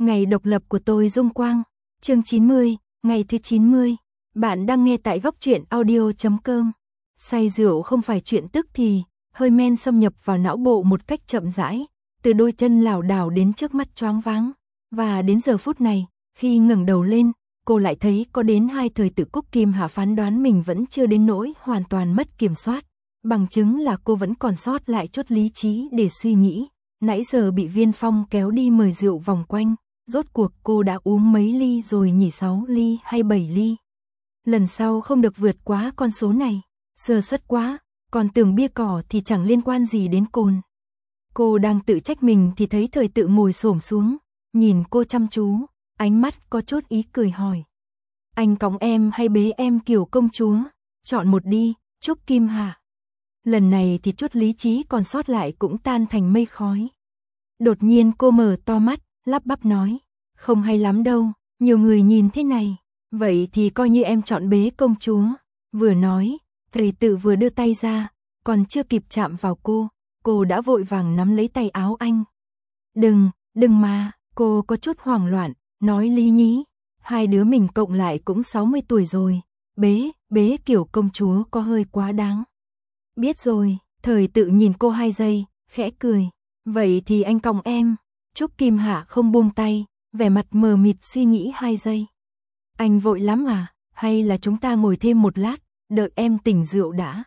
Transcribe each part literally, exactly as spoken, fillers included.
Ngày độc lập của tôi Dung Quang, chương chín mươi, ngày thứ chín mươi. Bạn đang nghe tại góc truyện audio chấm com. Say rượu không phải chuyện tức thì, hơi men xâm nhập vào não bộ một cách chậm rãi, từ đôi chân lảo đảo đến trước mắt choáng váng. Và đến giờ phút này, khi ngẩng đầu lên, cô lại thấy có đến hai thời tự Cúc Kim Hạ phán đoán mình vẫn chưa đến nỗi hoàn toàn mất kiểm soát. Bằng chứng là cô vẫn còn sót lại chút lý trí để suy nghĩ. Nãy giờ bị Viên Phong kéo đi mời rượu vòng quanh, rốt cuộc cô đã uống mấy ly rồi nhỉ, sáu ly hay bảy ly. Lần sau không được vượt quá con số này, sơ suất quá, còn tưởng bia cỏ thì chẳng liên quan gì đến cồn. Cô đang tự trách mình thì thấy thời tự ngồi xổm xuống, nhìn cô chăm chú, ánh mắt có chút ý cười hỏi. Anh cõng em hay bế em kiểu công chúa, chọn một đi, Trúc Kim Hạ. Lần này thì chút lý trí còn sót lại cũng tan thành mây khói. Đột nhiên cô mở to mắt, lắp bắp nói, không hay lắm đâu, nhiều người nhìn thế này, vậy thì coi như em chọn bế công chúa. Vừa nói, thầy tự vừa đưa tay ra, còn chưa kịp chạm vào cô, cô đã vội vàng nắm lấy tay áo anh. Đừng, đừng mà, cô có chút hoảng loạn, nói lý nhí, hai đứa mình cộng lại cũng sáu mươi tuổi rồi, bế, bế kiểu công chúa có hơi quá đáng. Biết rồi, thời tự nhìn cô hai giây, khẽ cười, vậy thì anh cõng em. Trúc Kim Hạ không buông tay, vẻ mặt mờ mịt suy nghĩ hai giây. Anh vội lắm à, hay là chúng ta ngồi thêm một lát, đợi em tỉnh rượu đã.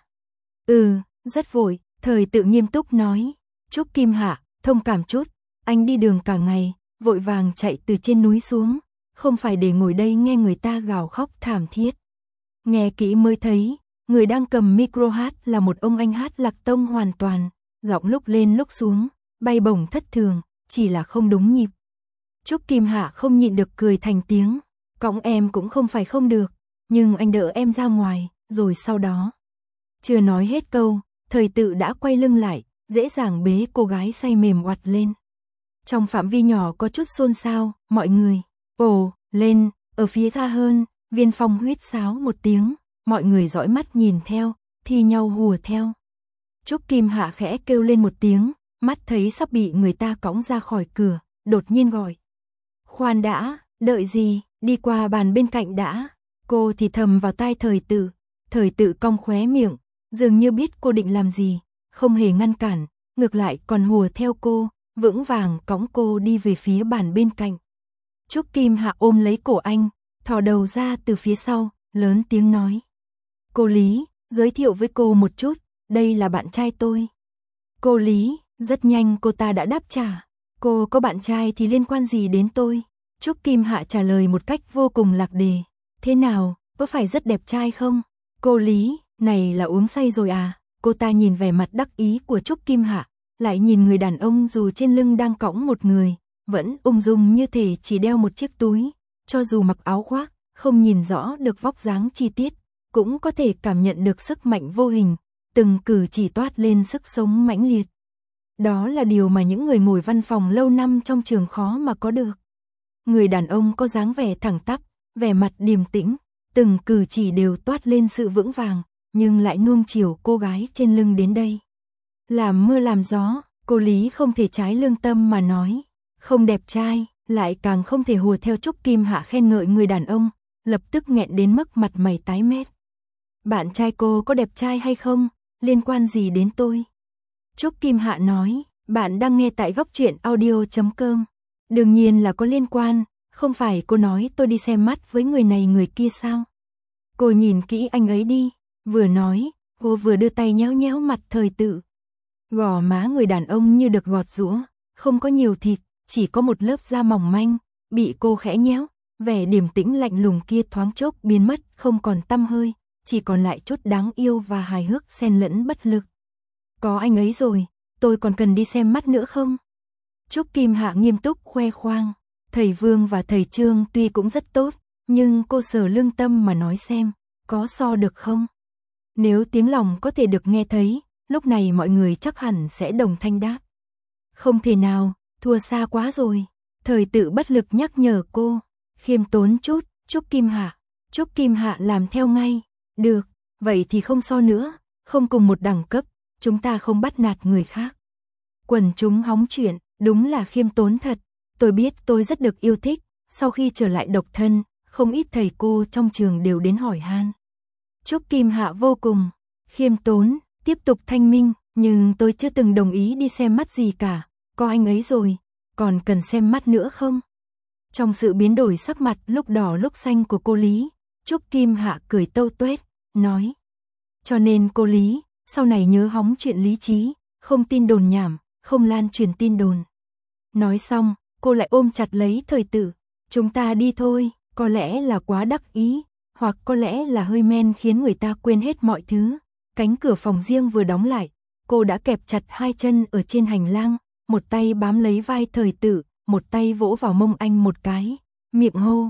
Ừ, rất vội, thời tự nghiêm túc nói. Trúc Kim Hạ, thông cảm chút, anh đi đường cả ngày, vội vàng chạy từ trên núi xuống, không phải để ngồi đây nghe người ta gào khóc thảm thiết. Nghe kỹ mới thấy, người đang cầm micro hát là một ông anh hát lạc tông hoàn toàn, giọng lúc lên lúc xuống, bay bổng thất thường, chỉ là không đúng nhịp. Trúc Kim Hạ không nhịn được cười thành tiếng, cõng em cũng không phải không được, nhưng anh đỡ em ra ngoài, rồi sau đó. Chưa nói hết câu, thời tự đã quay lưng lại, dễ dàng bế cô gái say mềm oặt lên. Trong phạm vi nhỏ có chút xôn xao, mọi người, ồ, lên, ở phía xa hơn, Viên Phong huýt sáo một tiếng, mọi người dõi mắt nhìn theo, thi nhau hùa theo. Trúc Kim Hạ khẽ kêu lên một tiếng, mắt thấy sắp bị người ta cõng ra khỏi cửa, đột nhiên gọi. Khoan đã, đợi gì, đi qua bàn bên cạnh đã. Cô thì thầm vào tai thời tự, thời tự cong khóe miệng, dường như biết cô định làm gì, không hề ngăn cản, ngược lại còn hùa theo cô, vững vàng cõng cô đi về phía bàn bên cạnh. Trúc Kim Hạ ôm lấy cổ anh, thò đầu ra từ phía sau, lớn tiếng nói. Cô Lý, giới thiệu với cô một chút, đây là bạn trai tôi. Cô Lý, rất nhanh cô ta đã đáp trả. Cô có bạn trai thì liên quan gì đến tôi? Trúc Kim Hạ trả lời một cách vô cùng lạc đề. Thế nào, có phải rất đẹp trai không? Cô Lý, này là uống say rồi à? Cô ta nhìn vẻ mặt đắc ý của Trúc Kim Hạ, lại nhìn người đàn ông dù trên lưng đang cõng một người, vẫn ung dung như thể chỉ đeo một chiếc túi. Cho dù mặc áo khoác, không nhìn rõ được vóc dáng chi tiết, cũng có thể cảm nhận được sức mạnh vô hình, từng cử chỉ toát lên sức sống mãnh liệt. Đó là điều mà những người ngồi văn phòng lâu năm trong trường khó mà có được. Người đàn ông có dáng vẻ thẳng tắp, vẻ mặt điềm tĩnh, từng cử chỉ đều toát lên sự vững vàng, nhưng lại nuông chiều cô gái trên lưng đến đây. Làm mưa làm gió, cô Lý không thể trái lương tâm mà nói, không đẹp trai, lại càng không thể hùa theo Trúc Kim Hạ khen ngợi người đàn ông, lập tức nghẹn đến mức mặt mày tái mét. Bạn trai cô có đẹp trai hay không, liên quan gì đến tôi? Trúc Kim Hạ nói, bạn đang nghe tại góc truyện audio chấm com. Đương nhiên là có liên quan, không phải cô nói tôi đi xem mắt với người này người kia sao? Cô nhìn kỹ anh ấy đi, vừa nói, cô vừa đưa tay nhéo nhéo mặt thời tự. Gò má người đàn ông như được gọt giũa, không có nhiều thịt, chỉ có một lớp da mỏng manh, bị cô khẽ nhéo, vẻ điềm tĩnh lạnh lùng kia thoáng chốc biến mất, không còn tăm hơi, chỉ còn lại chút đáng yêu và hài hước xen lẫn bất lực. Có anh ấy rồi, tôi còn cần đi xem mắt nữa không? Trúc Kim Hạ nghiêm túc khoe khoang, thầy Vương và thầy Trương tuy cũng rất tốt, nhưng cô sờ lương tâm mà nói xem, có so được không? Nếu tiếng lòng có thể được nghe thấy, lúc này mọi người chắc hẳn sẽ đồng thanh đáp. Không thể nào, thua xa quá rồi. Thời tự bất lực nhắc nhở cô, khiêm tốn chút, Trúc Kim Hạ. Trúc Kim Hạ làm theo ngay, được, vậy thì không so nữa, không cùng một đẳng cấp, chúng ta không bắt nạt người khác. Quần chúng hóng chuyện, đúng là khiêm tốn thật, Tôi biết tôi rất được yêu thích, sau khi trở lại độc thân, không ít thầy cô trong trường đều đến hỏi han. Trúc Kim Hạ vô cùng khiêm tốn, tiếp tục thanh minh, nhưng tôi chưa từng đồng ý đi xem mắt gì cả, có anh ấy rồi, còn cần xem mắt nữa không? Trong sự biến đổi sắc mặt lúc đỏ lúc xanh của cô Lý, Trúc Kim Hạ cười tâu tuét, nói. Cho nên cô Lý, sau này nhớ hóng chuyện lý trí, không tin đồn nhảm, không lan truyền tin đồn. Nói xong, cô lại ôm chặt lấy Thời Tự, chúng ta đi thôi, có lẽ là quá đắc ý, hoặc có lẽ là hơi men khiến người ta quên hết mọi thứ. Cánh cửa phòng riêng vừa đóng lại, cô đã kẹp chặt hai chân ở trên hành lang, một tay bám lấy vai Thời Tự, một tay vỗ vào mông anh một cái, miệng hô.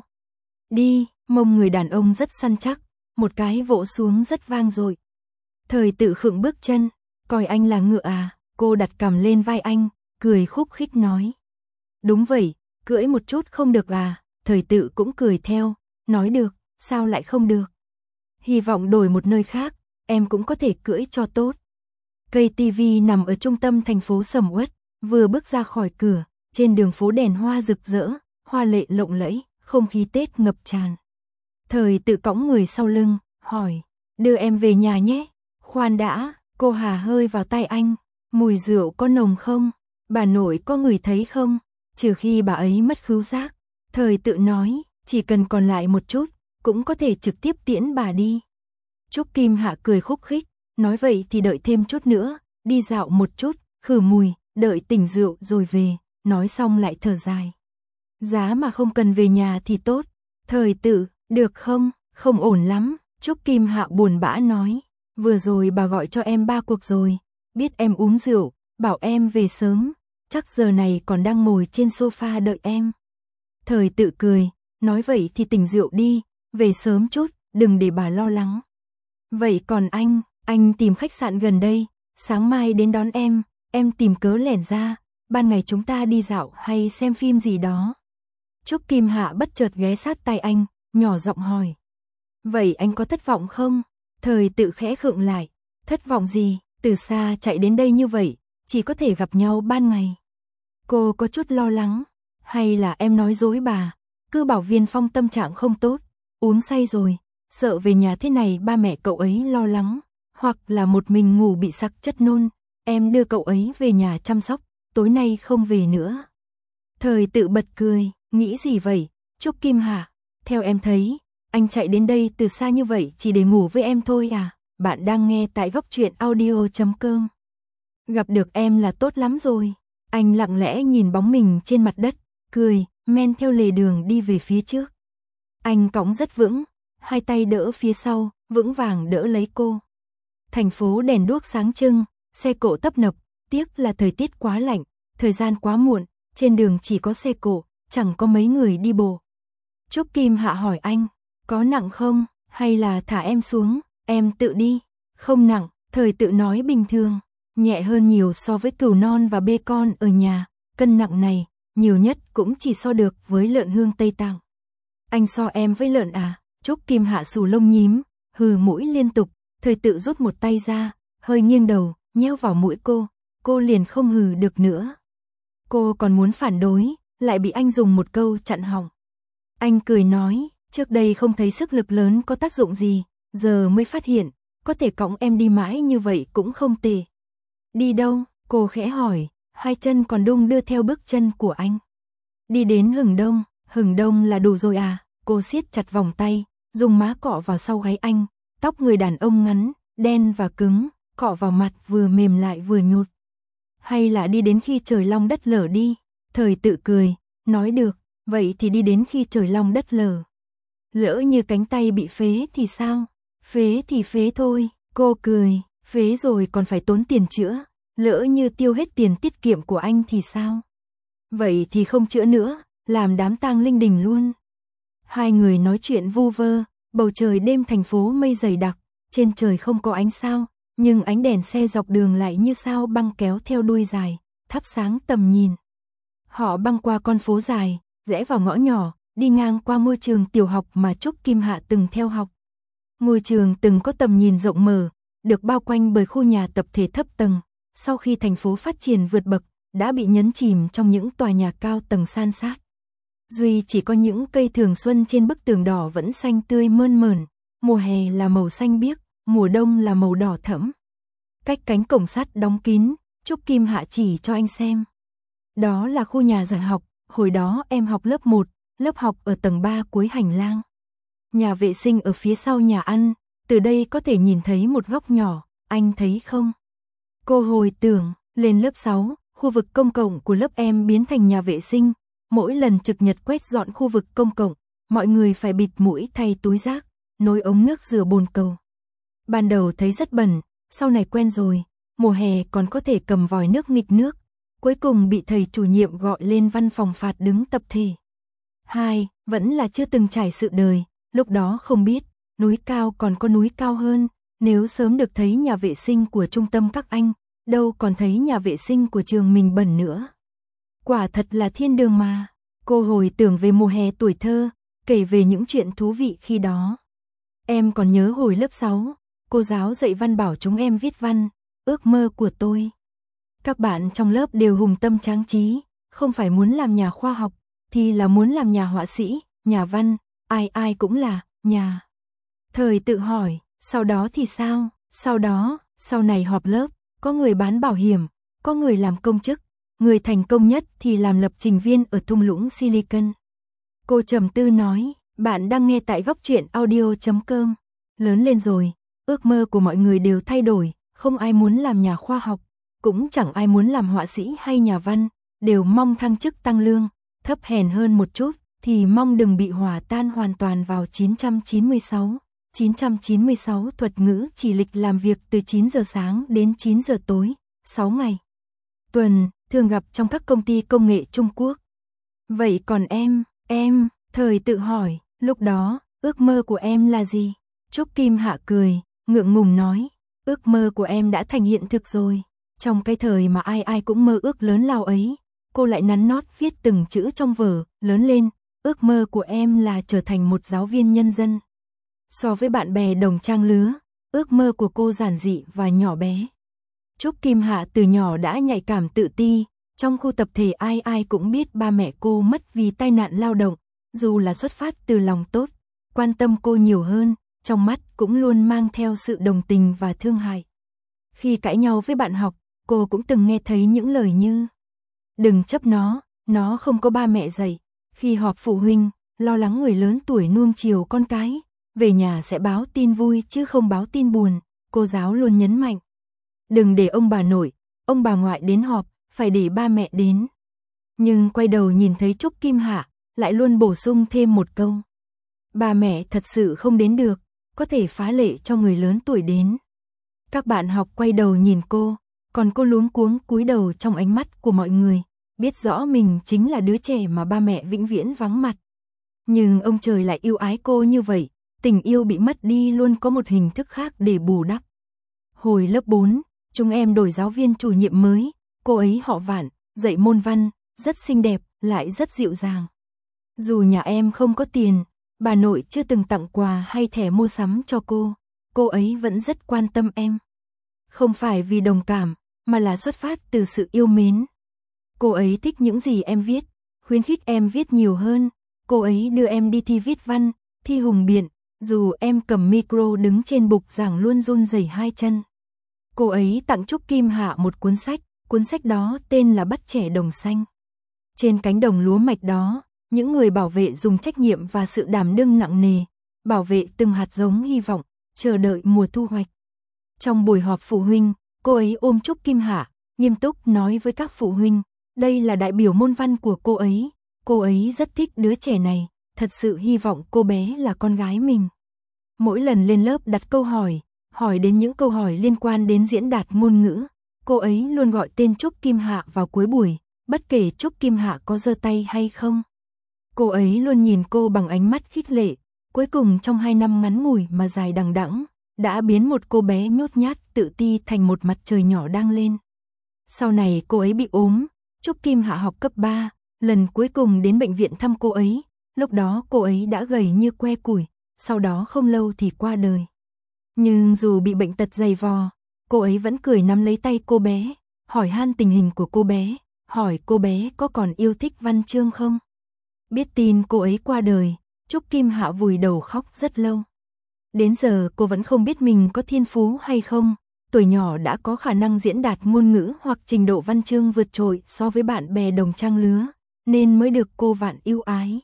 Đi, mông người đàn ông rất săn chắc, một cái vỗ xuống rất vang dội. Thời Tự khựng bước chân, coi anh là ngựa à, cô đặt cằm lên vai anh, cười khúc khích nói. Đúng vậy, cưỡi một chút không được à, Thời Tự cũng cười theo, nói được, sao lại không được. Hy vọng đổi một nơi khác, em cũng có thể cưỡi cho tốt. Cây tivi nằm ở trung tâm thành phố sầm uất, vừa bước ra khỏi cửa, trên đường phố đèn hoa rực rỡ, hoa lệ lộng lẫy, không khí Tết ngập tràn. Thời Tự cõng người sau lưng, hỏi, đưa em về nhà nhé. Khoan đã, cô hà hơi vào tai anh, mùi rượu có nồng không? Bà nội có ngửi thấy không? Trừ khi bà ấy mất khứu giác. Thời Tự nói, chỉ cần còn lại một chút, cũng có thể trực tiếp tiễn bà đi. Trúc Kim Hạ cười khúc khích, nói vậy thì đợi thêm chút nữa, đi dạo một chút, khử mùi, đợi tỉnh rượu rồi về, nói xong lại thở dài. Giá mà không cần về nhà thì tốt. Thời Tự, được không? Không ổn lắm, Trúc Kim Hạ buồn bã nói. Vừa rồi bà gọi cho em ba cuộc rồi, biết em uống rượu, bảo em về sớm, chắc giờ này còn đang ngồi trên sofa đợi em. Thời Tự cười, nói vậy thì tỉnh rượu đi, về sớm chút, đừng để bà lo lắng. Vậy còn anh, anh tìm khách sạn gần đây, sáng mai đến đón em, em tìm cớ lẻn ra, ban ngày chúng ta đi dạo hay xem phim gì đó. Trúc Kim Hạ bất chợt ghé sát tai anh, nhỏ giọng hỏi. Vậy anh có thất vọng không? Thời Tự khẽ khựng lại, thất vọng gì, từ xa chạy đến đây như vậy, chỉ có thể gặp nhau ban ngày. Cô có chút lo lắng, hay là em nói dối bà, cứ bảo Viên Phong tâm trạng không tốt, uống say rồi, sợ về nhà thế này ba mẹ cậu ấy lo lắng, hoặc là một mình ngủ bị sặc chất nôn, em đưa cậu ấy về nhà chăm sóc, tối nay không về nữa. Thời Tự bật cười, nghĩ gì vậy, Trúc Kim Hạ, theo em thấy, anh chạy đến đây từ xa như vậy chỉ để ngủ với em thôi à? Bạn đang nghe tại góc truyện audio chấm com. Gặp được em là tốt lắm rồi. Anh lặng lẽ nhìn bóng mình trên mặt đất, cười, men theo lề đường đi về phía trước. Anh cõng rất vững, hai tay đỡ phía sau, vững vàng đỡ lấy cô. Thành phố đèn đuốc sáng trưng, xe cộ tấp nập, tiếc là thời tiết quá lạnh, thời gian quá muộn, trên đường chỉ có xe cộ, chẳng có mấy người đi bộ. Trúc Kim Hạ hỏi anh, có nặng không, hay là thả em xuống, em tự đi. Không nặng, Thời Tự nói bình thường, nhẹ hơn nhiều so với cừu non và bê con ở nhà, cân nặng này, nhiều nhất cũng chỉ so được với lợn hương Tây Tạng. Anh so em với lợn à? Trúc Kim Hạ xù lông nhím, hừ mũi liên tục, Thời Tự rút một tay ra, hơi nghiêng đầu, nheo vào mũi cô, cô liền không hừ được nữa. Cô còn muốn phản đối, lại bị anh dùng một câu chặn họng. Anh cười nói, trước đây không thấy sức lực lớn có tác dụng gì, giờ mới phát hiện, có thể cõng em đi mãi như vậy cũng không tệ. Đi đâu? Cô khẽ hỏi, hai chân còn đung đưa theo bước chân của anh. Đi đến Hừng Đông, Hừng Đông là đủ rồi à? Cô siết chặt vòng tay, dùng má cọ vào sau gáy anh, tóc người đàn ông ngắn, đen và cứng, cọ vào mặt vừa mềm lại vừa nhột. Hay là đi đến khi trời long đất lở đi? Thời Tự cười, nói được, vậy thì đi đến khi trời long đất lở. Lỡ như cánh tay bị phế thì sao? Phế thì phế thôi, cô cười, phế rồi còn phải tốn tiền chữa, lỡ như tiêu hết tiền tiết kiệm của anh thì sao? Vậy thì không chữa nữa, làm đám tang linh đình luôn. Hai người nói chuyện vu vơ, bầu trời đêm thành phố mây dày đặc, trên trời không có ánh sao, nhưng ánh đèn xe dọc đường lại như sao băng kéo theo đuôi dài, thắp sáng tầm nhìn. Họ băng qua con phố dài, rẽ vào ngõ nhỏ, đi ngang qua ngôi trường tiểu học mà Trúc Kim Hạ từng theo học. Ngôi trường từng có tầm nhìn rộng mở, được bao quanh bởi khu nhà tập thể thấp tầng. Sau khi thành phố phát triển vượt bậc, đã bị nhấn chìm trong những tòa nhà cao tầng san sát. Duy chỉ có những cây thường xuân trên bức tường đỏ vẫn xanh tươi mơn mởn, mùa hè là màu xanh biếc, mùa đông là màu đỏ thẫm. Cách cánh cổng sắt đóng kín, Trúc Kim Hạ chỉ cho anh xem. Đó là khu nhà dạy học, hồi đó em học lớp một, lớp học ở tầng ba cuối hành lang. Nhà vệ sinh ở phía sau nhà ăn, từ đây có thể nhìn thấy một góc nhỏ, anh thấy không? Cô hồi tưởng, lên lớp sáu, khu vực công cộng của lớp em biến thành nhà vệ sinh. Mỗi lần trực nhật quét dọn khu vực công cộng, mọi người phải bịt mũi thay túi rác, nối ống nước rửa bồn cầu. Ban đầu thấy rất bẩn, sau này quen rồi, mùa hè còn có thể cầm vòi nước nghịch nước, cuối cùng bị thầy chủ nhiệm gọi lên văn phòng phạt đứng tập thể. Hai, vẫn là chưa từng trải sự đời, lúc đó không biết, núi cao còn có núi cao hơn, nếu sớm được thấy nhà vệ sinh của trung tâm các anh, đâu còn thấy nhà vệ sinh của trường mình bẩn nữa. Quả thật là thiên đường mà. Cô hồi tưởng về mùa hè tuổi thơ, kể về những chuyện thú vị khi đó. Em còn nhớ hồi lớp sáu, cô giáo dạy văn bảo chúng em viết văn, ước mơ của tôi. Các bạn trong lớp đều hùng tâm tráng trí, không phải muốn làm nhà khoa học, thì là muốn làm nhà họa sĩ, nhà văn, ai ai cũng là, nhà. Thời tự hỏi, sau đó thì sao? Sau đó, sau này họp lớp, có người bán bảo hiểm, có người làm công chức. Người thành công nhất thì làm lập trình viên ở thung lũng Silicon. Cô trầm tư nói, bạn đang nghe tại góc truyện audio chấm com. Lớn lên rồi, ước mơ của mọi người đều thay đổi, không ai muốn làm nhà khoa học, cũng chẳng ai muốn làm họa sĩ hay nhà văn, đều mong thăng chức tăng lương, thấp hèn hơn một chút, thì mong đừng bị hòa tan hoàn toàn vào chín trăm chín mươi sáu. chín trăm chín mươi sáu thuật ngữ chỉ lịch làm việc từ chín giờ sáng đến chín giờ tối, sáu ngày. Tuần, thường gặp trong các công ty công nghệ Trung Quốc. Vậy còn em, em, thời tự hỏi, lúc đó, ước mơ của em là gì? Trúc Kim Hạ cười, ngượng ngùng nói, ước mơ của em đã thành hiện thực rồi. Trong cái thời mà ai ai cũng mơ ước lớn lao ấy, cô lại nắn nót viết từng chữ trong vở, lớn lên, ước mơ của em là trở thành một giáo viên nhân dân. So với bạn bè đồng trang lứa, ước mơ của cô giản dị và nhỏ bé. Trúc Kim Hạ từ nhỏ đã nhạy cảm tự ti, trong khu tập thể ai ai cũng biết ba mẹ cô mất vì tai nạn lao động, dù là xuất phát từ lòng tốt, quan tâm cô nhiều hơn, trong mắt cũng luôn mang theo sự đồng tình và thương hại. Khi cãi nhau với bạn học, cô cũng từng nghe thấy những lời như đừng chấp nó, nó không có ba mẹ dạy. Khi họp phụ huynh, lo lắng người lớn tuổi nuông chiều con cái, về nhà sẽ báo tin vui chứ không báo tin buồn, cô giáo luôn nhấn mạnh. Đừng để ông bà nội, ông bà ngoại đến họp, phải để ba mẹ đến. Nhưng quay đầu nhìn thấy Trúc Kim Hạ, lại luôn bổ sung thêm một câu. Ba mẹ thật sự không đến được, có thể phá lệ cho người lớn tuổi đến. Các bạn học quay đầu nhìn cô, còn cô luống cuống cúi đầu trong ánh mắt của mọi người, biết rõ mình chính là đứa trẻ mà ba mẹ vĩnh viễn vắng mặt. Nhưng ông trời lại yêu ái cô như vậy, tình yêu bị mất đi luôn có một hình thức khác để bù đắp. Hồi lớp bốn, chúng em đổi giáo viên chủ nhiệm mới, cô ấy họ Vạn, dạy môn văn, rất xinh đẹp, lại rất dịu dàng. Dù nhà em không có tiền, bà nội chưa từng tặng quà hay thẻ mua sắm cho cô, cô ấy vẫn rất quan tâm em. Không phải vì đồng cảm, mà là xuất phát từ sự yêu mến. Cô ấy thích những gì em viết, khuyến khích em viết nhiều hơn, cô ấy đưa em đi thi viết văn, thi hùng biện, dù em cầm micro đứng trên bục giảng luôn run rẩy hai chân. Cô ấy tặng Trúc Kim Hạ một cuốn sách, cuốn sách đó tên là Bắt trẻ đồng xanh. Trên cánh đồng lúa mạch đó, những người bảo vệ dùng trách nhiệm và sự đảm đương nặng nề, bảo vệ từng hạt giống hy vọng, chờ đợi mùa thu hoạch. Trong buổi họp phụ huynh, cô ấy ôm Trúc Kim Hạ, nghiêm túc nói với các phụ huynh, đây là đại biểu môn văn của cô ấy, cô ấy rất thích đứa trẻ này, thật sự hy vọng cô bé là con gái mình. Mỗi lần lên lớp đặt câu hỏi, hỏi đến những câu hỏi liên quan đến diễn đạt ngôn ngữ, cô ấy luôn gọi tên Trúc Kim Hạ vào cuối buổi, bất kể Trúc Kim Hạ có giơ tay hay không. Cô ấy luôn nhìn cô bằng ánh mắt khích lệ, cuối cùng trong hai năm ngắn ngủi mà dài đằng đẵng, đã biến một cô bé nhút nhát tự ti thành một mặt trời nhỏ đang lên. Sau này cô ấy bị ốm, Trúc Kim Hạ học cấp ba, lần cuối cùng đến bệnh viện thăm cô ấy, lúc đó cô ấy đã gầy như que củi, sau đó không lâu thì qua đời. Nhưng dù bị bệnh tật dày vò, cô ấy vẫn cười nắm lấy tay cô bé, hỏi han tình hình của cô bé, hỏi cô bé có còn yêu thích Văn Chương không. Biết tin cô ấy qua đời, Trúc Kim Hạ vùi đầu khóc rất lâu. Đến giờ cô vẫn không biết mình có thiên phú hay không, tuổi nhỏ đã có khả năng diễn đạt ngôn ngữ hoặc trình độ văn chương vượt trội so với bạn bè đồng trang lứa, nên mới được cô Vạn yêu ái.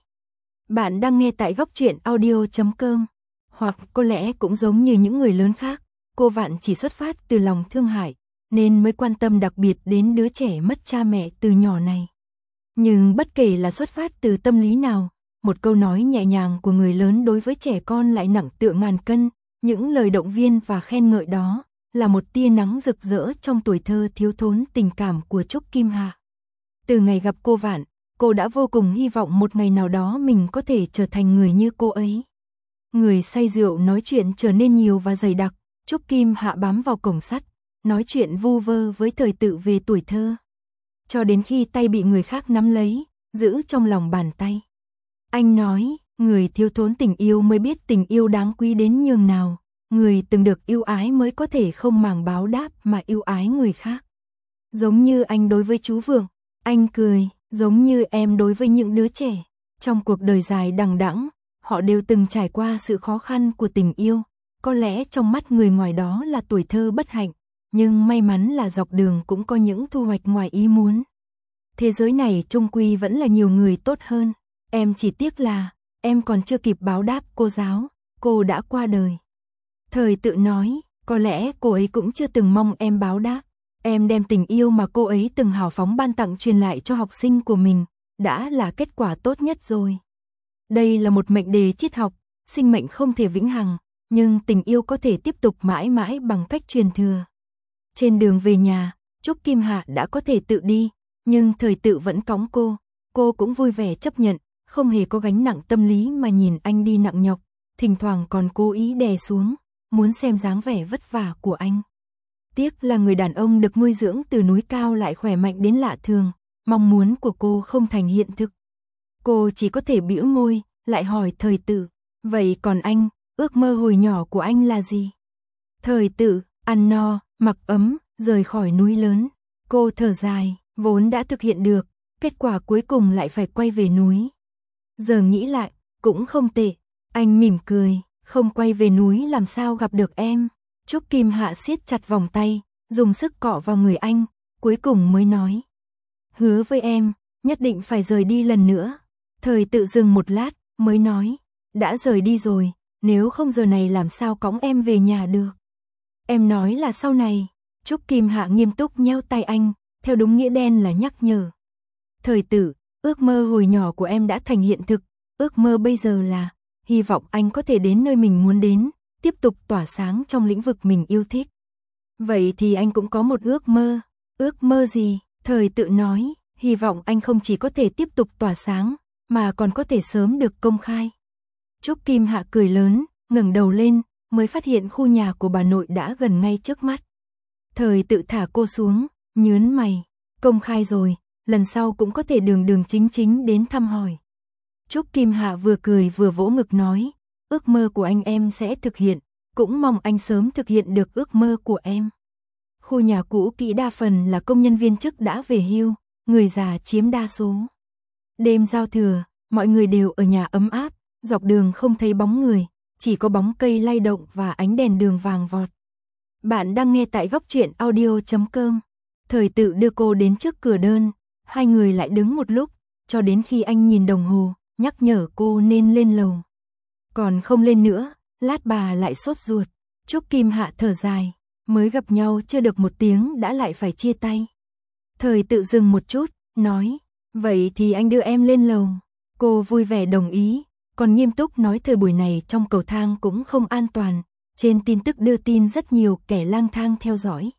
Bạn đang nghe tại góc truyện audio chấm com, hoặc có lẽ cũng giống như những người lớn khác, cô Vạn chỉ xuất phát từ lòng thương hại, nên mới quan tâm đặc biệt đến đứa trẻ mất cha mẹ từ nhỏ này. Nhưng bất kể là xuất phát từ tâm lý nào, một câu nói nhẹ nhàng của người lớn đối với trẻ con lại nặng tựa ngàn cân, những lời động viên và khen ngợi đó là một tia nắng rực rỡ trong tuổi thơ thiếu thốn tình cảm của Trúc Kim Hạ. Từ ngày gặp cô Vạn, cô đã vô cùng hy vọng một ngày nào đó mình có thể trở thành người như cô ấy. Người say rượu nói chuyện trở nên nhiều và dày đặc, Trúc Kim Hạ bám vào cổng sắt, nói chuyện vu vơ với Thời Tự về tuổi thơ. Cho đến khi tay bị người khác nắm lấy, giữ trong lòng bàn tay. Anh nói, người thiếu thốn tình yêu mới biết tình yêu đáng quý đến nhường nào, người từng được yêu ái mới có thể không màng báo đáp mà yêu ái người khác. Giống như anh đối với chú Vượng, anh cười, giống như em đối với những đứa trẻ. Trong cuộc đời dài đằng đẵng, họ đều từng trải qua sự khó khăn của tình yêu, có lẽ trong mắt người ngoài đó là tuổi thơ bất hạnh, nhưng may mắn là dọc đường cũng có những thu hoạch ngoài ý muốn. Thế giới này chung quy vẫn là nhiều người tốt hơn, em chỉ tiếc là em còn chưa kịp báo đáp cô giáo, cô đã qua đời. Thời Tự nói, có lẽ cô ấy cũng chưa từng mong em báo đáp, em đem tình yêu mà cô ấy từng hào phóng ban tặng truyền lại cho học sinh của mình, đã là kết quả tốt nhất rồi. Đây là một mệnh đề triết học, sinh mệnh không thể vĩnh hằng, nhưng tình yêu có thể tiếp tục mãi mãi bằng cách truyền thừa. Trên đường về nhà, Trúc Kim Hạ đã có thể tự đi, nhưng Thời Tự vẫn cõng cô, cô cũng vui vẻ chấp nhận, không hề có gánh nặng tâm lý mà nhìn anh đi nặng nhọc, thỉnh thoảng còn cố ý đè xuống, muốn xem dáng vẻ vất vả của anh. Tiếc là người đàn ông được nuôi dưỡng từ núi cao lại khỏe mạnh đến lạ thường, mong muốn của cô không thành hiện thực. Cô chỉ có thể bĩu môi, lại hỏi Thời Tự, vậy còn anh, ước mơ hồi nhỏ của anh là gì? Thời Tự, ăn no, mặc ấm, rời khỏi núi lớn. Cô thở dài, vốn đã thực hiện được, kết quả cuối cùng lại phải quay về núi. Giờ nghĩ lại, cũng không tệ. Anh mỉm cười, không quay về núi làm sao gặp được em. Trúc Kim Hạ siết chặt vòng tay, dùng sức cọ vào người anh, cuối cùng mới nói. Hứa với em, nhất định phải rời đi lần nữa. Thời Tự dừng một lát, mới nói. Đã rời đi rồi, nếu không giờ này làm sao cõng em về nhà được. Em nói là sau này. Trúc Kim Hạ nghiêm túc nhéo tay anh, theo đúng nghĩa đen là nhắc nhở. Thời Tự, ước mơ hồi nhỏ của em đã thành hiện thực, ước mơ bây giờ là, hy vọng anh có thể đến nơi mình muốn đến, tiếp tục tỏa sáng trong lĩnh vực mình yêu thích. Vậy thì anh cũng có một ước mơ, ước mơ gì? Thời Tự nói, hy vọng anh không chỉ có thể tiếp tục tỏa sáng, mà còn có thể sớm được công khai. Trúc Kim Hạ cười lớn, ngẩng đầu lên, mới phát hiện khu nhà của bà nội đã gần ngay trước mắt. Thời Tự thả cô xuống, nhớn mày, công khai rồi, lần sau cũng có thể đường đường chính chính đến thăm hỏi. Trúc Kim Hạ vừa cười vừa vỗ ngực nói, ước mơ của anh em sẽ thực hiện, cũng mong anh sớm thực hiện được ước mơ của em. Khu nhà cũ kỹ đa phần là công nhân viên chức đã về hưu, người già chiếm đa số. Đêm giao thừa, mọi người đều ở nhà ấm áp, dọc đường không thấy bóng người, chỉ có bóng cây lay động và ánh đèn đường vàng vọt. Bạn đang nghe tại góc truyện audio chấm com. Thời Tự đưa cô đến trước cửa đơn, hai người lại đứng một lúc, cho đến khi anh nhìn đồng hồ, nhắc nhở cô nên lên lầu. Còn không lên nữa, lát bà lại sốt ruột. Trúc Kim Hạ thở dài, mới gặp nhau chưa được một tiếng đã lại phải chia tay. Thời Tự dừng một chút, nói, vậy thì anh đưa em lên lầu. Cô vui vẻ đồng ý, còn nghiêm túc nói thời buổi này trong cầu thang cũng không an toàn. Trên tin tức đưa tin rất nhiều kẻ lang thang theo dõi.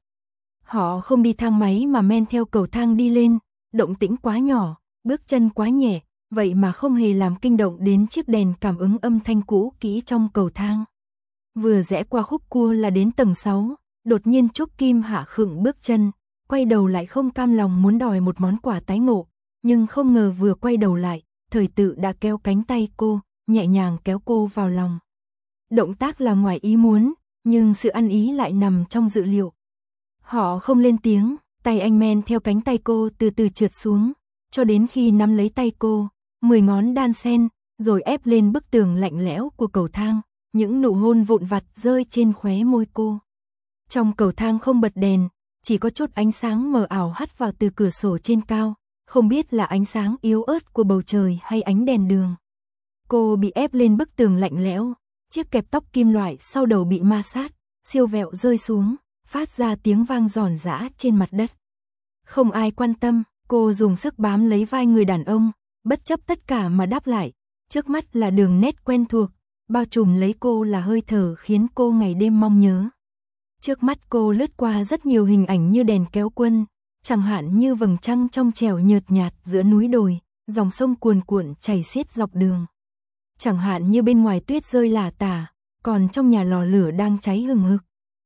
Họ không đi thang máy mà men theo cầu thang đi lên, động tĩnh quá nhỏ, bước chân quá nhẹ, vậy mà không hề làm kinh động đến chiếc đèn cảm ứng âm thanh cũ kỹ trong cầu thang. Vừa rẽ qua khúc cua là đến tầng sáu, đột nhiên Trúc Kim Hạ khựng bước chân, quay đầu lại không cam lòng muốn đòi một món quà tái ngộ, nhưng không ngờ vừa quay đầu lại, Thời Tự đã kéo cánh tay cô, nhẹ nhàng kéo cô vào lòng. Động tác là ngoài ý muốn, nhưng sự ăn ý lại nằm trong dự liệu. Họ không lên tiếng, Tay anh men theo cánh tay cô từ từ trượt xuống, cho đến khi nắm lấy tay cô, mười ngón đan xen, rồi ép lên bức tường lạnh lẽo của cầu thang, những nụ hôn vụn vặt rơi trên khóe môi cô. Trong cầu thang không bật đèn, chỉ có chút ánh sáng mờ ảo hắt vào từ cửa sổ trên cao, không biết là ánh sáng yếu ớt của bầu trời hay ánh đèn đường. Cô bị ép lên bức tường lạnh lẽo, chiếc kẹp tóc kim loại sau đầu bị ma sát, siêu vẹo rơi xuống, phát ra tiếng vang giòn giã trên mặt đất. Không ai quan tâm, cô dùng sức bám lấy vai người đàn ông, bất chấp tất cả mà đáp lại. Trước mắt là đường nét quen thuộc, bao trùm lấy cô là hơi thở khiến cô ngày đêm mong nhớ. Trước mắt cô lướt qua rất nhiều hình ảnh như đèn kéo quân, chẳng hạn như vầng trăng trong trẻo nhợt nhạt giữa núi đồi, dòng sông cuồn cuộn chảy xiết dọc đường. Chẳng hạn như bên ngoài tuyết rơi lả tả, còn trong nhà lò lửa đang cháy hừng hực.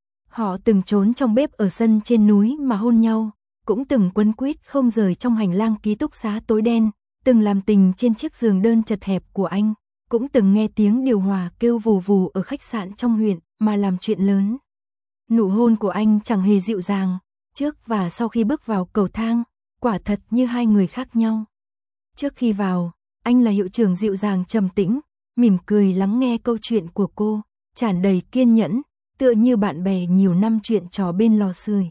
Họ từng trốn trong bếp ở sân trên núi mà hôn nhau, cũng từng quấn quýt không rời trong hành lang ký túc xá tối đen, từng làm tình trên chiếc giường đơn chật hẹp của anh, cũng từng nghe tiếng điều hòa kêu vù vù ở khách sạn trong huyện mà làm chuyện lớn. Nụ hôn của anh chẳng hề dịu dàng, trước và sau khi bước vào cầu thang, quả thật như hai người khác nhau. Trước khi vào, anh là hiệu trưởng dịu dàng trầm tĩnh, mỉm cười lắng nghe câu chuyện của cô, tràn đầy kiên nhẫn, tựa như bạn bè nhiều năm chuyện trò bên lò sưởi.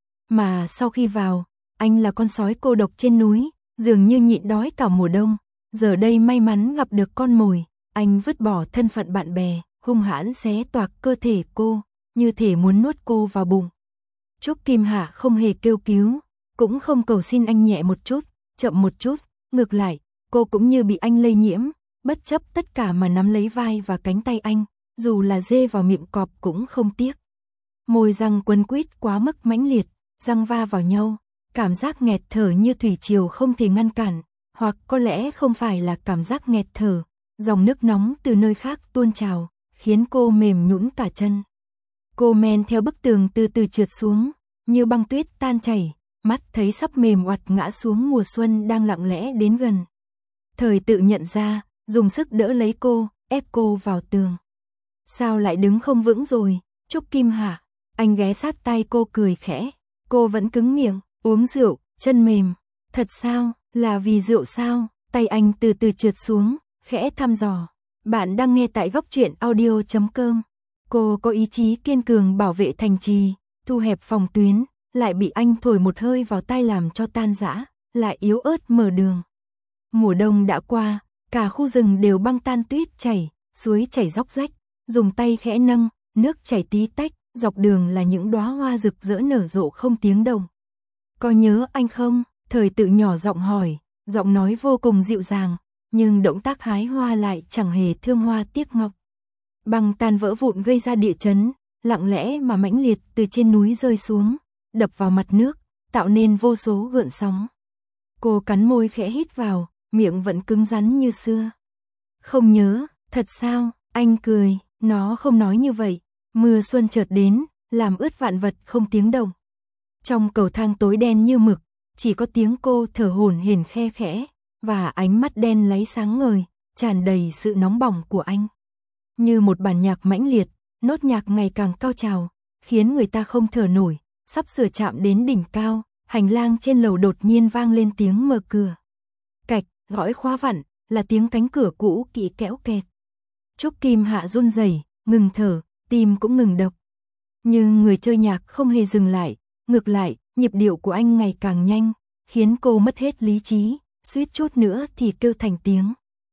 Mà sau khi vào, anh là con sói cô độc trên núi, dường như nhịn đói cả mùa đông, giờ đây may mắn gặp được con mồi, anh vứt bỏ thân phận bạn bè, hung hãn xé toạc cơ thể cô, như thể muốn nuốt cô vào bụng. Trúc Kim Hạ không hề kêu cứu, cũng không cầu xin anh nhẹ một chút, chậm một chút, ngược lại, cô cũng như bị anh lây nhiễm, bất chấp tất cả mà nắm lấy vai và cánh tay anh, dù là dê vào miệng cọp cũng không tiếc. Môi răng quấn quýt quá mức mãnh liệt, răng va vào nhau, cảm giác nghẹt thở như thủy triều không thể ngăn cản, hoặc có lẽ không phải là cảm giác nghẹt thở, dòng nước nóng từ nơi khác tuôn trào, khiến cô mềm nhũn cả chân. Cô men theo bức tường từ từ trượt xuống, như băng tuyết tan chảy, mắt thấy sắp mềm oặt ngã xuống mùa xuân đang lặng lẽ đến gần. Thời tự nhận ra, dùng sức đỡ lấy cô, ép cô vào tường. Sao lại đứng không vững rồi, Trúc Kim Hạ? Anh ghé sát tay cô cười khẽ, cô vẫn cứng miệng, uống rượu, chân mềm. Thật sao, là vì rượu sao? Tay anh từ từ trượt xuống, khẽ thăm dò. Bạn đang nghe tại góc truyện audio chấm com. Cô có ý chí kiên cường bảo vệ thành trì, thu hẹp phòng tuyến, lại bị anh thổi một hơi vào tai làm cho tan rã, lại yếu ớt mở đường. Mùa đông đã qua, cả khu rừng đều băng tan tuyết chảy, suối chảy róc rách, dùng tay khẽ nâng, nước chảy tí tách, dọc đường là những đóa hoa rực rỡ nở rộ không tiếng động. Có nhớ anh không? Thời tự nhỏ giọng hỏi, giọng nói vô cùng dịu dàng, nhưng động tác hái hoa lại chẳng hề thương hoa tiếc ngọc. Băng tan vỡ vụn gây ra địa chấn, lặng lẽ mà mãnh liệt từ trên núi rơi xuống, đập vào mặt nước, tạo nên vô số gợn sóng. Cô cắn môi khẽ hít vào, miệng vẫn cứng rắn như xưa. Không nhớ, thật sao? Anh cười, nó không nói như vậy. Mưa xuân chợt đến, làm ướt vạn vật không tiếng động. Trong cầu thang tối đen như mực, chỉ có tiếng cô thở hổn hển khe khẽ, và ánh mắt đen láy sáng ngời, tràn đầy sự nóng bỏng của anh. Như một bản nhạc mãnh liệt, nốt nhạc ngày càng cao trào, khiến người ta không thở nổi, sắp sửa chạm đến đỉnh cao, hành lang trên lầu đột nhiên vang lên tiếng mở cửa. Cạch, gõ khóa vặn, là tiếng cánh cửa cũ kỹ kéo kẹt. Trúc Kim Hạ run rẩy, ngừng thở, tim cũng ngừng đập. Nhưng người chơi nhạc không hề dừng lại, ngược lại, nhịp điệu của anh ngày càng nhanh, khiến cô mất hết lý trí, suýt chút nữa thì kêu thành tiếng.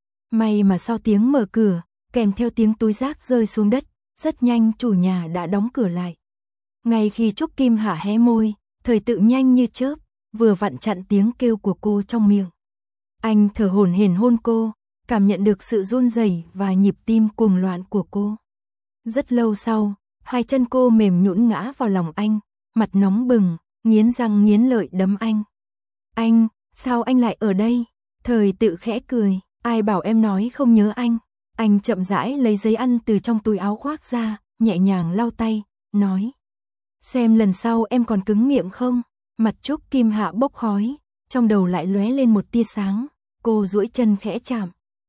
May mà sau tiếng mở cửa, kèm theo tiếng túi rác rơi xuống đất, rất nhanh chủ nhà đã đóng cửa lại. Ngay khi Trúc Kim Hạ hé môi, thời tự nhanh như chớp, vừa vặn chặn tiếng kêu của cô trong miệng. Anh thở hổn hển hôn cô, cảm nhận được sự run rẩy và nhịp tim cuồng loạn của cô. Rất lâu sau, hai chân cô mềm nhũn ngã vào lòng anh, mặt nóng bừng, nghiến răng nghiến lợi đấm anh. Anh, sao anh lại ở đây? Thời tự khẽ cười, ai bảo em nói không nhớ anh? Anh chậm rãi lấy giấy ăn từ trong túi áo khoác ra, nhẹ nhàng lau tay, nói. Xem lần sau em còn cứng miệng không? Mặt Trúc Kim Hạ bốc khói, trong đầu lại lóe lên một tia sáng, cô duỗi chân khẽ chạm.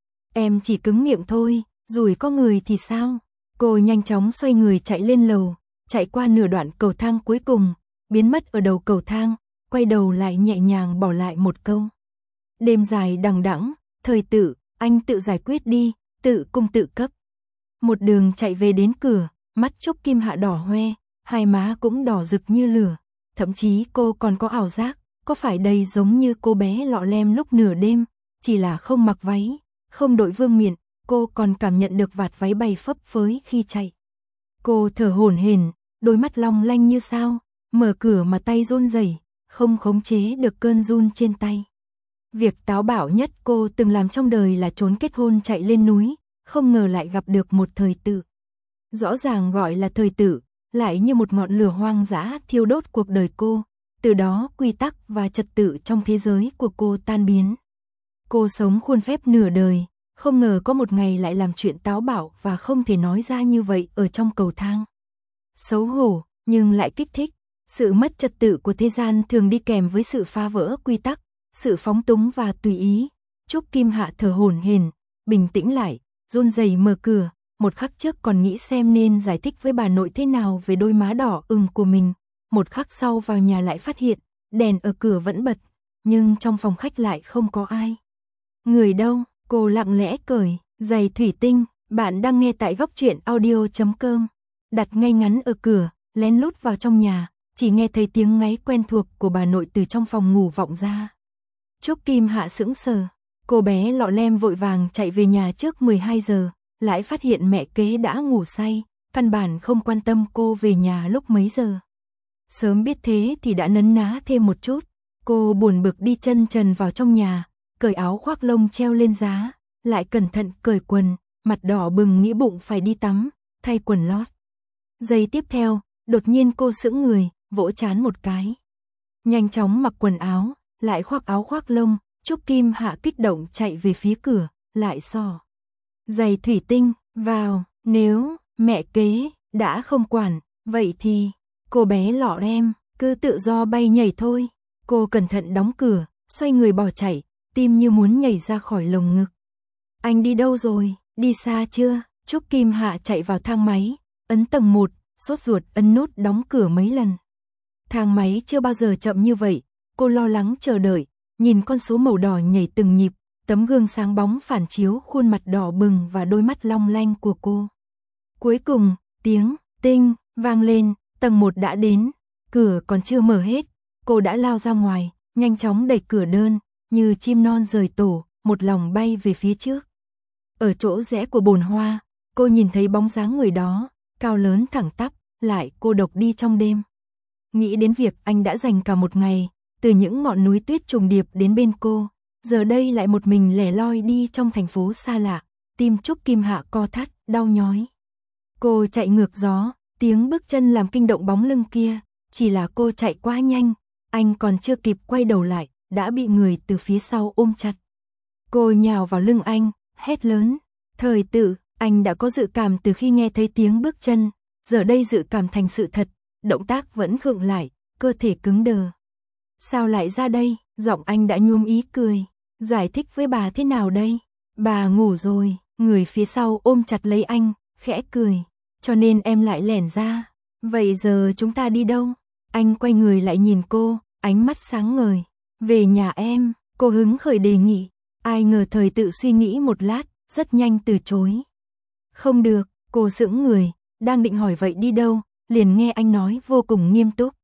Em chỉ cứng miệng thôi, rủi có người thì sao? Cô nhanh chóng xoay người chạy lên lầu, chạy qua nửa đoạn cầu thang cuối cùng, biến mất ở đầu cầu thang, quay đầu lại nhẹ nhàng bỏ lại một câu. Đêm dài đằng đẵng, Thời Tự, anh tự giải quyết đi, tự cung tự cấp. Một đường chạy về đến cửa, mắt Trúc Kim Hạ đỏ hoe, hai má cũng đỏ rực như lửa. Thậm chí cô còn có ảo giác, có phải đây giống như cô bé Lọ Lem lúc nửa đêm, chỉ là không mặc váy, không đội vương miện, cô còn cảm nhận được vạt váy bay phấp phới khi chạy. Cô thở hổn hển, đôi mắt long lanh như sao, mở cửa mà tay run rẩy, không khống chế được cơn run trên tay. Việc táo bạo nhất cô từng làm trong đời là trốn kết hôn chạy lên núi, không ngờ lại gặp được một Thời Tự. Rõ ràng gọi là Thời Tự, lại như một ngọn lửa hoang dã thiêu đốt cuộc đời cô, từ đó quy tắc và trật tự trong thế giới của cô tan biến. Cô sống khuôn phép nửa đời, không ngờ có một ngày lại làm chuyện táo bạo và không thể nói ra như vậy ở trong cầu thang. Xấu hổ, nhưng lại kích thích. Sự mất trật tự của thế gian thường đi kèm với sự phá vỡ quy tắc, sự phóng túng và tùy ý. Trúc Kim Hạ thở hổn hển, bình tĩnh lại, run rẩy mở cửa, một khắc trước còn nghĩ xem nên giải thích với bà nội thế nào về đôi má đỏ ửng của mình, một khắc sau vào nhà lại phát hiện, đèn ở cửa vẫn bật, nhưng trong phòng khách lại không có ai. Người đâu? Cô lặng lẽ cởi giày thủy tinh. Bạn đang nghe tại góc truyện audio chấm com. Đặt ngay ngắn ở cửa, lén lút vào trong nhà, chỉ nghe thấy tiếng ngáy quen thuộc của bà nội từ trong phòng ngủ vọng ra. Trúc Kim Hạ sững sờ, cô bé Lọ Lem vội vàng chạy về nhà trước mười hai giờ, lại phát hiện mẹ kế đã ngủ say, căn bản không quan tâm cô về nhà lúc mấy giờ. Sớm biết thế thì đã nấn ná thêm một chút, cô buồn bực đi chân trần vào trong nhà, cởi áo khoác lông treo lên giá, lại cẩn thận cởi quần, mặt đỏ bừng nghĩ bụng phải đi tắm, thay quần lót. Giây tiếp theo, đột nhiên cô sững người, vỗ trán một cái. Nhanh chóng mặc quần áo, lại khoác áo khoác lông, Trúc Kim Hạ kích động chạy về phía cửa, lại xỏ giày thủy tinh vào, nếu mẹ kế đã không quản, vậy thì cô bé Lọ Lem cứ tự do bay nhảy thôi. Cô cẩn thận đóng cửa, xoay người bỏ chạy, tim như muốn nhảy ra khỏi lồng ngực. Anh đi đâu rồi, đi xa chưa? Trúc Kim Hạ chạy vào thang máy, ấn tầng một, sốt ruột ấn nút đóng cửa mấy lần. Thang máy chưa bao giờ chậm như vậy, cô lo lắng chờ đợi, nhìn con số màu đỏ nhảy từng nhịp, tấm gương sáng bóng phản chiếu khuôn mặt đỏ bừng và đôi mắt long lanh của cô. Cuối cùng, tiếng tinh vang lên, tầng một đã đến, cửa còn chưa mở hết, cô đã lao ra ngoài, nhanh chóng đẩy cửa đơn, như chim non rời tổ, một lòng bay về phía trước. Ở chỗ rẽ của bồn hoa, cô nhìn thấy bóng dáng người đó, cao lớn thẳng tắp, lại cô độc đi trong đêm. Nghĩ đến việc anh đã dành cả một ngày, từ những ngọn núi tuyết trùng điệp đến bên cô, giờ đây lại một mình lẻ loi đi trong thành phố xa lạ, tim Trúc Kim Hạ co thắt, đau nhói. Cô chạy ngược gió, tiếng bước chân làm kinh động bóng lưng kia, chỉ là cô chạy quá nhanh, anh còn chưa kịp quay đầu lại, đã bị người từ phía sau ôm chặt. Cô nhào vào lưng anh, hét lớn, Thời Tự. Anh đã có dự cảm từ khi nghe thấy tiếng bước chân, giờ đây dự cảm thành sự thật, động tác vẫn khựng lại, cơ thể cứng đờ. Sao lại ra đây? Giọng anh đã nhuốm ý cười. Giải thích với bà thế nào đây? Bà ngủ rồi. Người phía sau ôm chặt lấy anh, khẽ cười. Cho nên em lại lẻn ra. Vậy giờ chúng ta đi đâu? Anh quay người lại nhìn cô, ánh mắt sáng ngời. Về nhà em, cô hứng khởi đề nghị. Ai ngờ Thời Tự suy nghĩ một lát, rất nhanh từ chối. Không được, cô sững người, đang định hỏi vậy đi đâu, liền nghe anh nói vô cùng nghiêm túc.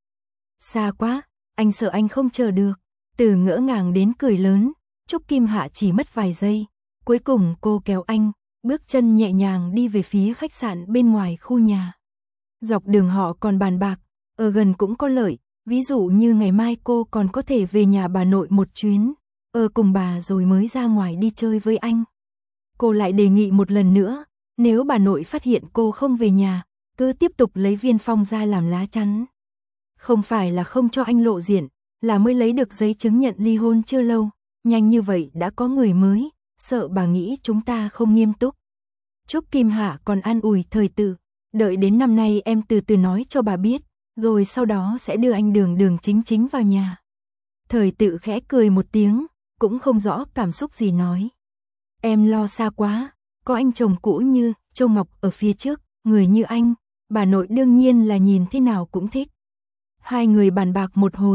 Xa quá, anh sợ anh không chờ được. Từ ngỡ ngàng đến cười lớn, Trúc Kim Hạ chỉ mất vài giây. Cuối cùng cô kéo anh, bước chân nhẹ nhàng đi về phía khách sạn bên ngoài khu nhà. Dọc đường họ còn bàn bạc, ở gần cũng có lợi, ví dụ như ngày mai cô còn có thể về nhà bà nội một chuyến, ở cùng bà rồi mới ra ngoài đi chơi với anh. Cô lại đề nghị một lần nữa, nếu bà nội phát hiện cô không về nhà, cứ tiếp tục lấy Viên Phong ra làm lá chắn. Không phải là không cho anh lộ diện, là mới lấy được giấy chứng nhận ly hôn chưa lâu, nhanh như vậy đã có người mới, sợ bà nghĩ chúng ta không nghiêm túc. Trúc Kim Hạ còn an ủi Thời Tự, đợi đến năm nay em từ từ nói cho bà biết, rồi sau đó sẽ đưa anh đường đường chính chính vào nhà. Thời Tự khẽ cười một tiếng, cũng không rõ cảm xúc gì nói. Em lo xa quá, có anh chồng cũ như Châu Ngọc ở phía trước, người như anh, bà nội đương nhiên là nhìn thế nào cũng thích. Hai người bàn bạc một hồi,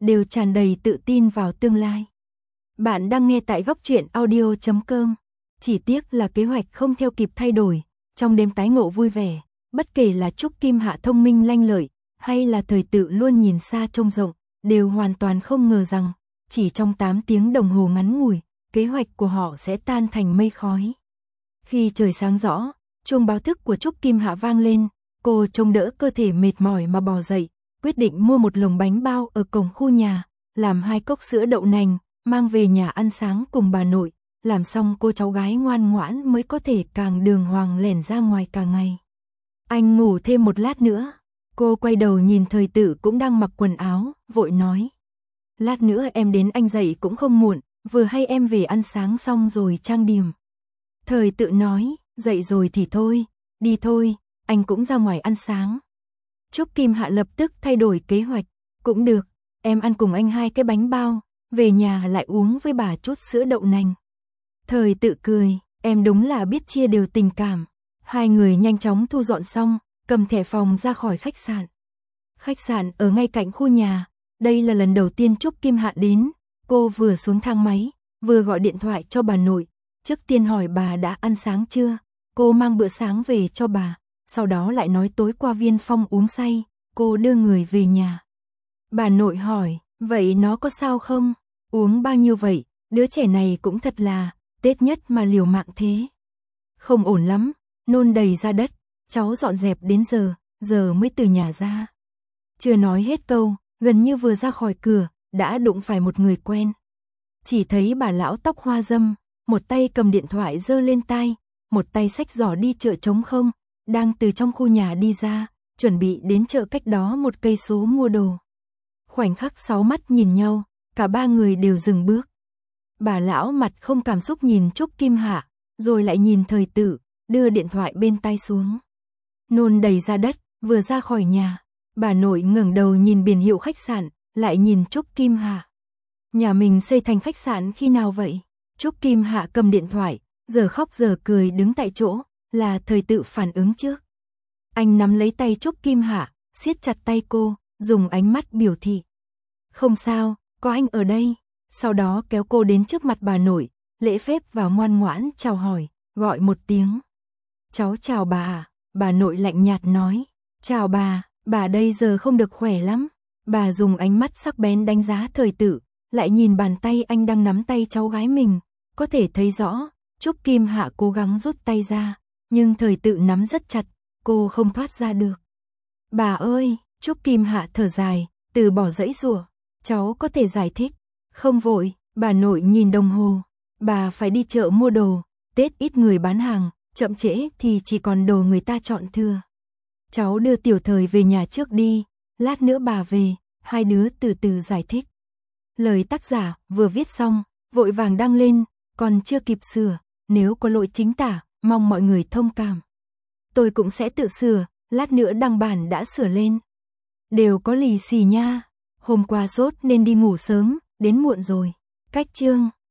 đều tràn đầy tự tin vào tương lai. Bạn đang nghe tại góc truyện audio chấm com. Chỉ tiếc là kế hoạch không theo kịp thay đổi, trong đêm tái ngộ vui vẻ, bất kể là Trúc Kim Hạ thông minh lanh lợi, hay là Thời Tự luôn nhìn xa trông rộng, đều hoàn toàn không ngờ rằng, chỉ trong tám tiếng đồng hồ ngắn ngủi, kế hoạch của họ sẽ tan thành mây khói. Khi trời sáng rõ, chuông báo thức của Trúc Kim Hạ vang lên, cô trông đỡ cơ thể mệt mỏi mà bò dậy, quyết định mua một lồng bánh bao ở cổng khu nhà, làm hai cốc sữa đậu nành, mang về nhà ăn sáng cùng bà nội, làm xong cô cháu gái ngoan ngoãn mới có thể càng đường hoàng lẻn ra ngoài cả ngày. Anh ngủ thêm một lát nữa, cô quay đầu nhìn Thời Tự cũng đang mặc quần áo, vội nói. Lát nữa em đến anh dậy cũng không muộn, vừa hay em về ăn sáng xong rồi trang điểm. Thời Tự nói, dậy rồi thì thôi, đi thôi, anh cũng ra ngoài ăn sáng. Trúc Kim Hạ lập tức thay đổi kế hoạch, cũng được, em ăn cùng anh hai cái bánh bao, về nhà lại uống với bà chút sữa đậu nành. Thời Tự cười, em đúng là biết chia đều tình cảm. Hai người nhanh chóng thu dọn xong, cầm thẻ phòng ra khỏi khách sạn. Khách sạn ở ngay cạnh khu nhà, đây là lần đầu tiên Trúc Kim Hạ đến, cô vừa xuống thang máy, vừa gọi điện thoại cho bà nội, trước tiên hỏi bà đã ăn sáng chưa, cô mang bữa sáng về cho bà, sau đó lại nói tối qua Viên Phong uống say, cô đưa người về nhà. Bà nội hỏi, vậy nó có sao không? Uống bao nhiêu vậy? Đứa trẻ này cũng thật là, Tết nhất mà liều mạng thế. Không ổn lắm, nôn đầy ra đất, cháu dọn dẹp đến giờ, giờ mới từ nhà ra. Chưa nói hết câu, gần như vừa ra khỏi cửa, đã đụng phải một người quen. Chỉ thấy bà lão tóc hoa râm, một tay cầm điện thoại giơ lên tai, một tay xách giỏ đi chợ trống không, đang từ trong khu nhà đi ra, chuẩn bị đến chợ cách đó một cây số mua đồ. Khoảnh khắc sáu mắt nhìn nhau, cả ba người đều dừng bước. Bà lão mặt không cảm xúc nhìn Trúc Kim Hạ, rồi lại nhìn Thời Tự, đưa điện thoại bên tai xuống. Nôn đầy ra đất, vừa ra khỏi nhà, bà nội ngẩng đầu nhìn biển hiệu khách sạn, lại nhìn Trúc Kim Hạ. Nhà mình xây thành khách sạn khi nào vậy? Trúc Kim Hạ cầm điện thoại, giờ khóc giờ cười đứng tại chỗ, là Thời Tự phản ứng trước. Anh nắm lấy tay Trúc Kim Hạ, siết chặt tay cô, dùng ánh mắt biểu thị. Không sao, có anh ở đây. Sau đó kéo cô đến trước mặt bà nội, lễ phép và ngoan ngoãn chào hỏi, gọi một tiếng. Cháu chào bà à? Bà nội lạnh nhạt nói. Chào bà, bà đây giờ không được khỏe lắm. Bà dùng ánh mắt sắc bén đánh giá Thời Tự, lại nhìn bàn tay anh đang nắm tay cháu gái mình. Có thể thấy rõ, Trúc Kim Hạ cố gắng rút tay ra, nhưng Thời Tự nắm rất chặt, cô không thoát ra được. Bà ơi, Trúc Kim Hạ thở dài, từ bỏ giãy giụa, cháu có thể giải thích. Không vội, bà nội nhìn đồng hồ, bà phải đi chợ mua đồ, Tết ít người bán hàng, chậm trễ thì chỉ còn đồ người ta chọn thừa. Cháu đưa Tiểu Thời về nhà trước đi, lát nữa bà về, hai đứa từ từ giải thích. Lời tác giả vừa viết xong, vội vàng đăng lên, còn chưa kịp sửa, nếu có lỗi chính tả, mong mọi người thông cảm. Tôi cũng sẽ tự sửa, lát nữa đăng bản đã sửa lên. Đều có lì xì nha, hôm qua sốt nên đi ngủ sớm, đến muộn rồi. Cách chương